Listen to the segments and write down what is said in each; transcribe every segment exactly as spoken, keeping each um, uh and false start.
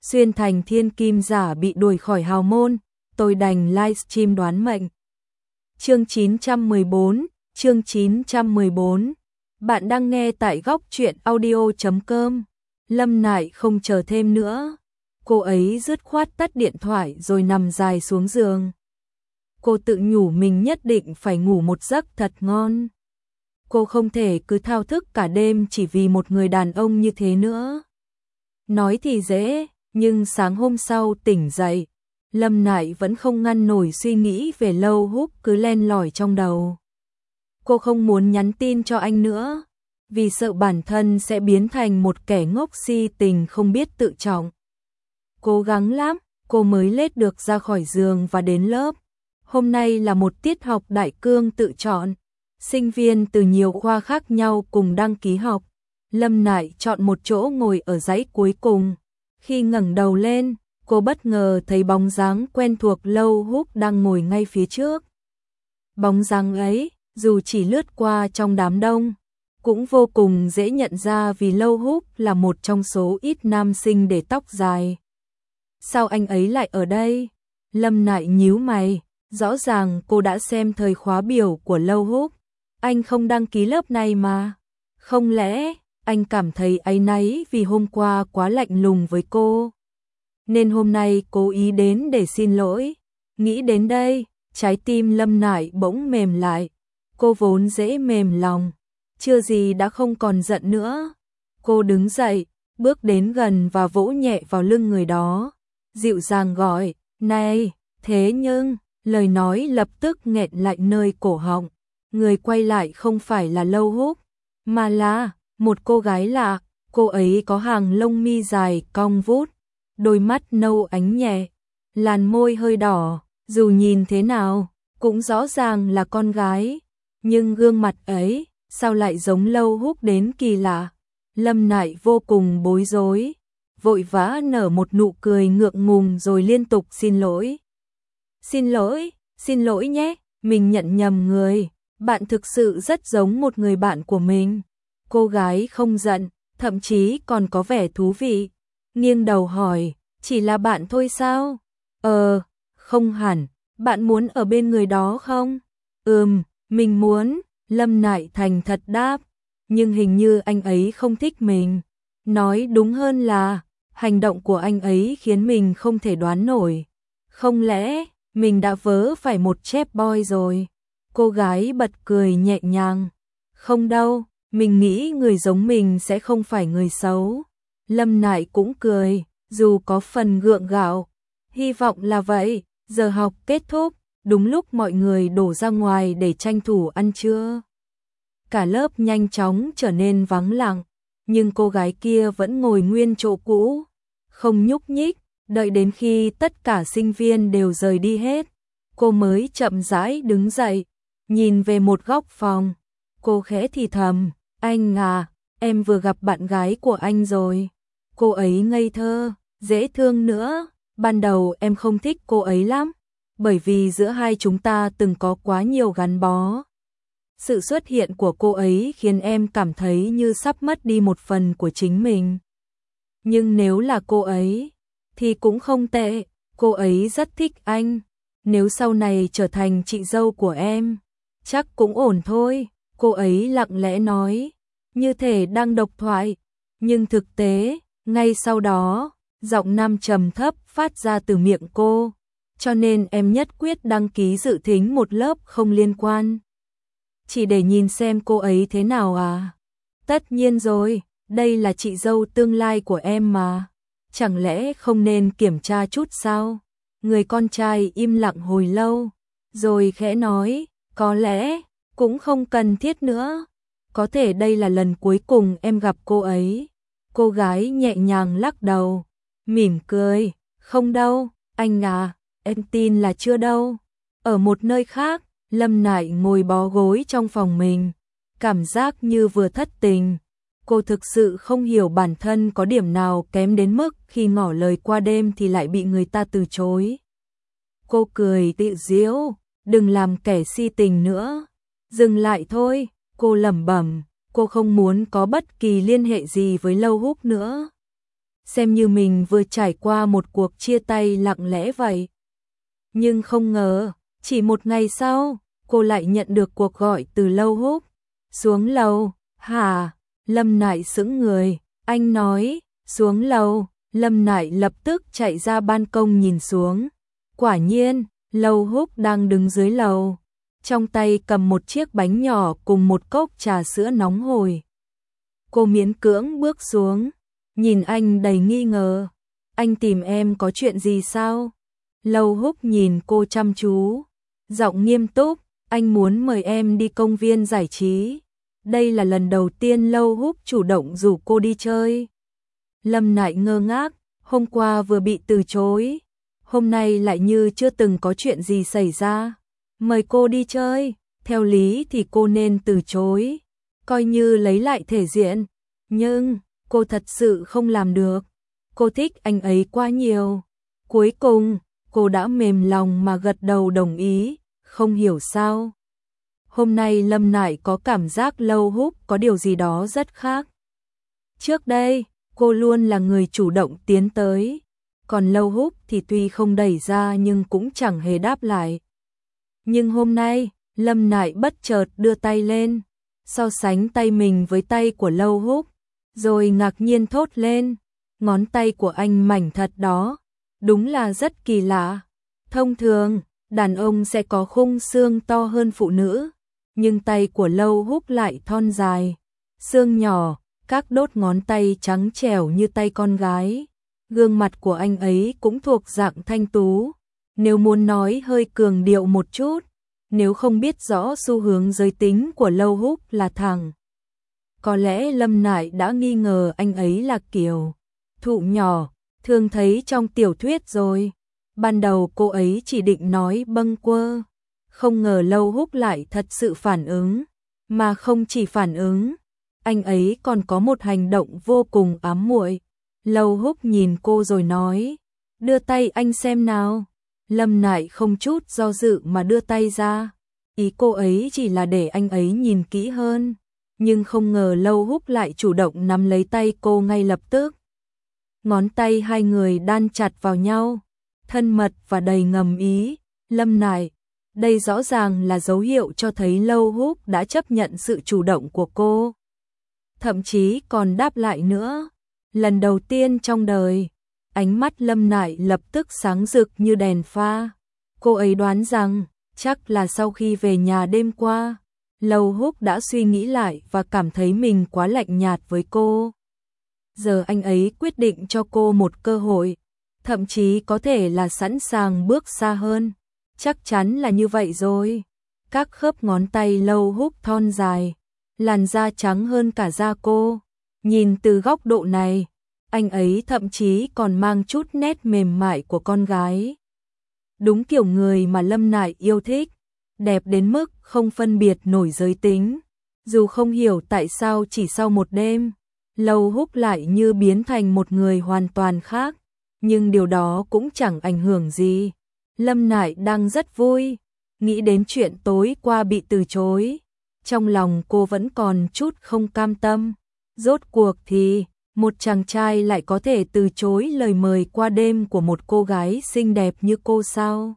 xuyên thành thiên kim giả bị đuổi khỏi hào môn, tôi đành livestream đoán mệnh. Chương chín trăm mười bốn, chương chín trăm mười bốn. Bạn đang nghe tại góc truyện audio chấm com. Lâm Nại không chờ thêm nữa. Cô ấy dứt khoát tắt điện thoại rồi nằm dài xuống giường. Cô tự nhủ mình nhất định phải ngủ một giấc thật ngon. Cô không thể cứ thao thức cả đêm chỉ vì một người đàn ông như thế nữa. Nói thì dễ, nhưng sáng hôm sau tỉnh dậy, Lâm Nại vẫn không ngăn nổi suy nghĩ về Lâu Húc cứ len lỏi trong đầu. Cô không muốn nhắn tin cho anh nữa, vì sợ bản thân sẽ biến thành một kẻ ngốc si tình không biết tự trọng. Cố gắng lắm, cô mới lết được ra khỏi giường và đến lớp. Hôm nay là một tiết học đại cương tự chọn. Sinh viên từ nhiều khoa khác nhau cùng đăng ký học. Lâm Nại chọn một chỗ ngồi ở dãy cuối cùng. Khi ngẩng đầu lên, cô bất ngờ thấy bóng dáng quen thuộc Lâu Húc đang ngồi ngay phía trước. Bóng dáng ấy, dù chỉ lướt qua trong đám đông, cũng vô cùng dễ nhận ra vì Lâu Húc là một trong số ít nam sinh để tóc dài. Sao anh ấy lại ở đây? Lâm Nại nhíu mày, rõ ràng cô đã xem thời khóa biểu của Lâu Húc. Anh không đăng ký lớp này mà. Không lẽ anh cảm thấy áy náy vì hôm qua quá lạnh lùng với cô, nên hôm nay cố ý đến để xin lỗi? Nghĩ đến đây, trái tim Lâm Nại bỗng mềm lại. Cô vốn dễ mềm lòng, chưa gì đã không còn giận nữa. Cô đứng dậy, bước đến gần và vỗ nhẹ vào lưng người đó, dịu dàng gọi, này, thế nhưng, lời nói lập tức nghẹn lại nơi cổ họng. Người quay lại không phải là Lâu Húc, mà là một cô gái lạ. Cô ấy có hàng lông mi dài cong vút, đôi mắt nâu ánh nhẹ, làn môi hơi đỏ, dù nhìn thế nào cũng rõ ràng là con gái, nhưng gương mặt ấy sao lại giống Lâu Húc đến kỳ lạ. Lâm Nại vô cùng bối rối, vội vã nở một nụ cười ngượng ngùng rồi liên tục xin lỗi. Xin lỗi, xin lỗi nhé, mình nhận nhầm người, bạn thực sự rất giống một người bạn của mình. Cô gái không giận, thậm chí còn có vẻ thú vị, nghiêng đầu hỏi, chỉ là bạn thôi sao? Ờ, không hẳn, bạn muốn ở bên người đó không? Ừm, mình muốn, Lâm Nại thành thật đáp, nhưng hình như anh ấy không thích mình. Nói đúng hơn là, hành động của anh ấy khiến mình không thể đoán nổi. Không lẽ, mình đã vớ phải một chép boy rồi? Cô gái bật cười nhẹ nhàng. Không đâu, mình nghĩ người giống mình sẽ không phải người xấu. Lâm Nại cũng cười, dù có phần gượng gạo. Hy vọng là vậy. Giờ học kết thúc, đúng lúc mọi người đổ ra ngoài để tranh thủ ăn trưa. Cả lớp nhanh chóng trở nên vắng lặng, nhưng cô gái kia vẫn ngồi nguyên chỗ cũ, không nhúc nhích, đợi đến khi tất cả sinh viên đều rời đi hết, cô mới chậm rãi đứng dậy, nhìn về một góc phòng. Cô khẽ thì thầm, anh à, em vừa gặp bạn gái của anh rồi. Cô ấy ngây thơ, dễ thương nữa. Ban đầu em không thích cô ấy lắm, bởi vì giữa hai chúng ta từng có quá nhiều gắn bó. Sự xuất hiện của cô ấy khiến em cảm thấy như sắp mất đi một phần của chính mình. Nhưng nếu là cô ấy, thì cũng không tệ, cô ấy rất thích anh. Nếu sau này trở thành chị dâu của em, chắc cũng ổn thôi. Cô ấy lặng lẽ nói, như thể đang độc thoại, nhưng thực tế, ngay sau đó, giọng nam trầm thấp phát ra từ miệng cô, cho nên em nhất quyết đăng ký dự thính một lớp không liên quan. Chỉ để nhìn xem cô ấy thế nào à? Tất nhiên rồi, đây là chị dâu tương lai của em mà. Chẳng lẽ không nên kiểm tra chút sao? Người con trai im lặng hồi lâu, rồi khẽ nói, có lẽ cũng không cần thiết nữa. Có thể đây là lần cuối cùng em gặp cô ấy. Cô gái nhẹ nhàng lắc đầu, mỉm cười, không đâu, anh à, em tin là chưa đâu. Ở một nơi khác, Lâm Nại ngồi bó gối trong phòng mình, cảm giác như vừa thất tình. Cô thực sự không hiểu bản thân có điểm nào kém đến mức khi ngỏ lời qua đêm thì lại bị người ta từ chối. Cô cười tự giễu, đừng làm kẻ si tình nữa. Dừng lại thôi, cô lẩm bẩm, cô không muốn có bất kỳ liên hệ gì với Lâu Húc nữa. xem như mình vừa trải qua một cuộc chia tay lặng lẽ vậy. Nhưng không ngờ, chỉ một ngày sau, cô lại nhận được cuộc gọi từ Lâu Húc. Xuống lầu, hả? Lâm Nại sững người, anh nói, xuống lầu. Lâm Nại lập tức chạy ra ban công nhìn xuống. Quả nhiên, Lâu Húc đang đứng dưới lầu, trong tay cầm một chiếc bánh nhỏ cùng một cốc trà sữa nóng hổi. Cô miễn cưỡng bước xuống, nhìn anh đầy nghi ngờ. Anh tìm em có chuyện gì sao? Lâu Húc nhìn cô chăm chú, giọng nghiêm túc, anh muốn mời em đi công viên giải trí. Đây là lần đầu tiên Lâu Húc chủ động rủ cô đi chơi. Lâm Nại ngơ ngác, hôm qua vừa bị từ chối, hôm nay lại như chưa từng có chuyện gì xảy ra. Mời cô đi chơi, theo lý thì cô nên từ chối, coi như lấy lại thể diện. Nhưng, cô thật sự không làm được. Cô thích anh ấy quá nhiều. Cuối cùng, cô đã mềm lòng mà gật đầu đồng ý, không hiểu sao. Hôm nay Lâm Nại có cảm giác Lâu Húc có điều gì đó rất khác. Trước đây, cô luôn là người chủ động tiến tới, còn Lâu Húc thì tuy không đẩy ra nhưng cũng chẳng hề đáp lại. Nhưng hôm nay, Lâm Nại bất chợt đưa tay lên, so sánh tay mình với tay của Lâu Húc, rồi ngạc nhiên thốt lên, ngón tay của anh mảnh thật đó, đúng là rất kỳ lạ. Thông thường, đàn ông sẽ có khung xương to hơn phụ nữ, nhưng tay của Lâu Húc lại thon dài, xương nhỏ, các đốt ngón tay trắng trẻo như tay con gái. Gương mặt của anh ấy cũng thuộc dạng thanh tú, nếu muốn nói hơi cường điệu một chút, nếu không biết rõ xu hướng giới tính của Lâu Húc là thẳng. Có lẽ Lâm Nại đã nghi ngờ anh ấy là kiểu thụ nhỏ, thường thấy trong tiểu thuyết rồi. Ban đầu cô ấy chỉ định nói bâng quơ, không ngờ Lâu Húc lại thật sự phản ứng, mà không chỉ phản ứng, anh ấy còn có một hành động vô cùng ám muội. Lâu Húc nhìn cô rồi nói, đưa tay anh xem nào. Lâm Nại không chút do dự mà đưa tay ra, ý cô ấy chỉ là để anh ấy nhìn kỹ hơn, nhưng không ngờ Lâu Húc lại chủ động nắm lấy tay cô ngay lập tức. Ngón tay hai người đan chặt vào nhau, thân mật và đầy ngầm ý. Lâm Nại, đây rõ ràng là dấu hiệu cho thấy Lâu Húc đã chấp nhận sự chủ động của cô, thậm chí còn đáp lại nữa. Lần đầu tiên trong đời, ánh mắt Lâm Nại lập tức sáng rực như đèn pha. Cô ấy đoán rằng, chắc là sau khi về nhà đêm qua, Lâu Húc đã suy nghĩ lại và cảm thấy mình quá lạnh nhạt với cô. Giờ anh ấy quyết định cho cô một cơ hội, thậm chí có thể là sẵn sàng bước xa hơn. Chắc chắn là như vậy rồi. Các khớp ngón tay Lâu Húc thon dài, làn da trắng hơn cả da cô. Nhìn từ góc độ này, anh ấy thậm chí còn mang chút nét mềm mại của con gái. Đúng kiểu người mà Lâm Nại yêu thích, đẹp đến mức không phân biệt nổi giới tính. Dù không hiểu tại sao chỉ sau một đêm, Lâu Húc lại như biến thành một người hoàn toàn khác, nhưng điều đó cũng chẳng ảnh hưởng gì. Lâm Nại đang rất vui, nghĩ đến chuyện tối qua bị từ chối. Trong lòng cô vẫn còn chút không cam tâm. Rốt cuộc thì, một chàng trai lại có thể từ chối lời mời qua đêm của một cô gái xinh đẹp như cô sao?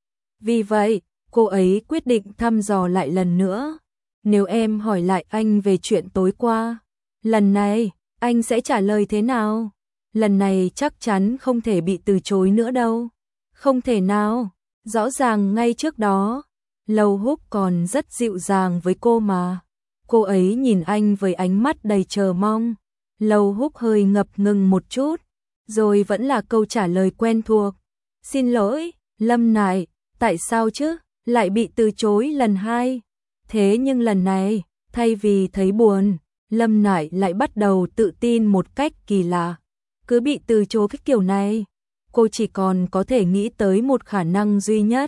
Vì vậy, cô ấy quyết định thăm dò lại lần nữa. Nếu em hỏi lại anh về chuyện tối qua, lần này, anh sẽ trả lời thế nào? Lần này chắc chắn không thể bị từ chối nữa đâu. Không thể nào, rõ ràng ngay trước đó, Lâu Húc còn rất dịu dàng với cô mà. Cô ấy nhìn anh với ánh mắt đầy chờ mong. Lâu Húc hơi ngập ngừng một chút, rồi vẫn là câu trả lời quen thuộc. Xin lỗi, Lâm Nại, tại sao chứ, lại bị từ chối lần hai? Thế nhưng lần này, thay vì thấy buồn, Lâm Nại lại bắt đầu tự tin một cách kỳ lạ. Cứ bị từ chối cái kiểu này, cô chỉ còn có thể nghĩ tới một khả năng duy nhất.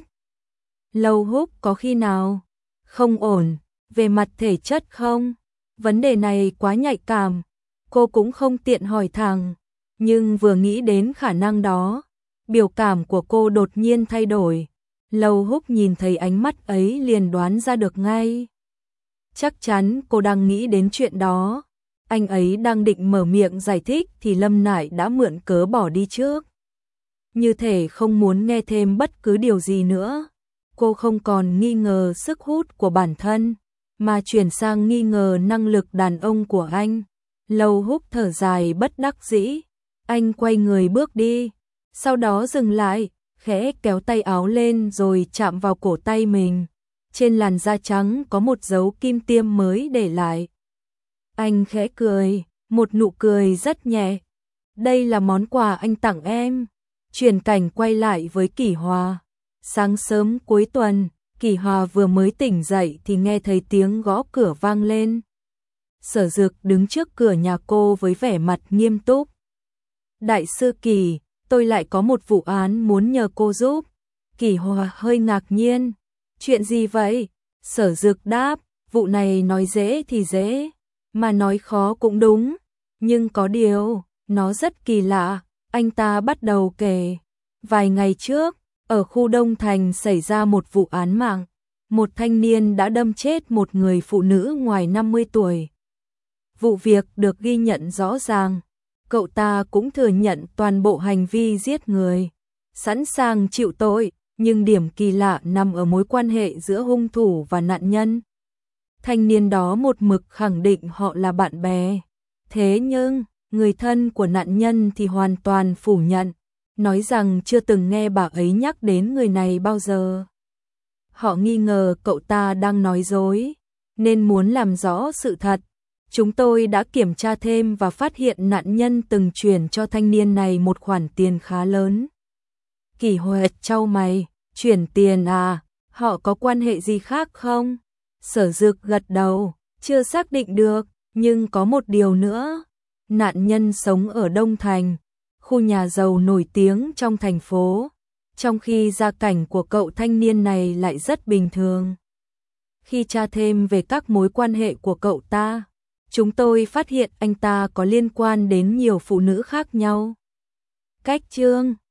Lâu Húc có khi nào không ổn về mặt thể chất không? Vấn đề này quá nhạy cảm, cô cũng không tiện hỏi thẳng, nhưng vừa nghĩ đến khả năng đó, biểu cảm của cô đột nhiên thay đổi. Lâu Húc nhìn thấy ánh mắt ấy liền đoán ra được ngay. Chắc chắn cô đang nghĩ đến chuyện đó. Anh ấy đang định mở miệng giải thích thì Lâm Nại đã mượn cớ bỏ đi trước. Như thể không muốn nghe thêm bất cứ điều gì nữa. Cô không còn nghi ngờ sức hút của bản thân, mà chuyển sang nghi ngờ năng lực đàn ông của anh. Lâu Húc thở dài bất đắc dĩ. Anh quay người bước đi, sau đó dừng lại, khẽ kéo tay áo lên rồi chạm vào cổ tay mình. Trên làn da trắng có một dấu kim tiêm mới để lại. Anh khẽ cười, một nụ cười rất nhẹ. Đây là món quà anh tặng em. Chuyển cảnh quay lại với Kỷ Hòa. Sáng sớm cuối tuần, Kỷ Hòa vừa mới tỉnh dậy thì nghe thấy tiếng gõ cửa vang lên. Sở Dực đứng trước cửa nhà cô với vẻ mặt nghiêm túc. Đại sư Kỷ, tôi lại có một vụ án muốn nhờ cô giúp. Kỷ Hòa hơi ngạc nhiên. Chuyện gì vậy? Sở Dực đáp, vụ này nói dễ thì dễ, mà nói khó cũng đúng. Nhưng có điều, nó rất kỳ lạ. Anh ta bắt đầu kể. Vài ngày trước, ở khu Đông Thành xảy ra một vụ án mạng. Một thanh niên đã đâm chết một người phụ nữ ngoài năm mươi tuổi. Vụ việc được ghi nhận rõ ràng. Cậu ta cũng thừa nhận toàn bộ hành vi giết người, sẵn sàng chịu tội, nhưng điểm kỳ lạ nằm ở mối quan hệ giữa hung thủ và nạn nhân. Thanh niên đó một mực khẳng định họ là bạn bè. Thế nhưng, người thân của nạn nhân thì hoàn toàn phủ nhận, nói rằng chưa từng nghe bà ấy nhắc đến người này bao giờ. Họ nghi ngờ cậu ta đang nói dối, nên muốn làm rõ sự thật. Chúng tôi đã kiểm tra thêm và phát hiện nạn nhân từng chuyển cho thanh niên này một khoản tiền khá lớn. Kỷ Hòa chau mày, chuyển tiền à, họ có quan hệ gì khác không? Sở Dực gật đầu, chưa xác định được, nhưng có một điều nữa. Nạn nhân sống ở Đông Thành, khu nhà giàu nổi tiếng trong thành phố, trong khi gia cảnh của cậu thanh niên này lại rất bình thường. Khi tra thêm về các mối quan hệ của cậu ta, chúng tôi phát hiện anh ta có liên quan đến nhiều phụ nữ khác nhau. Cách chương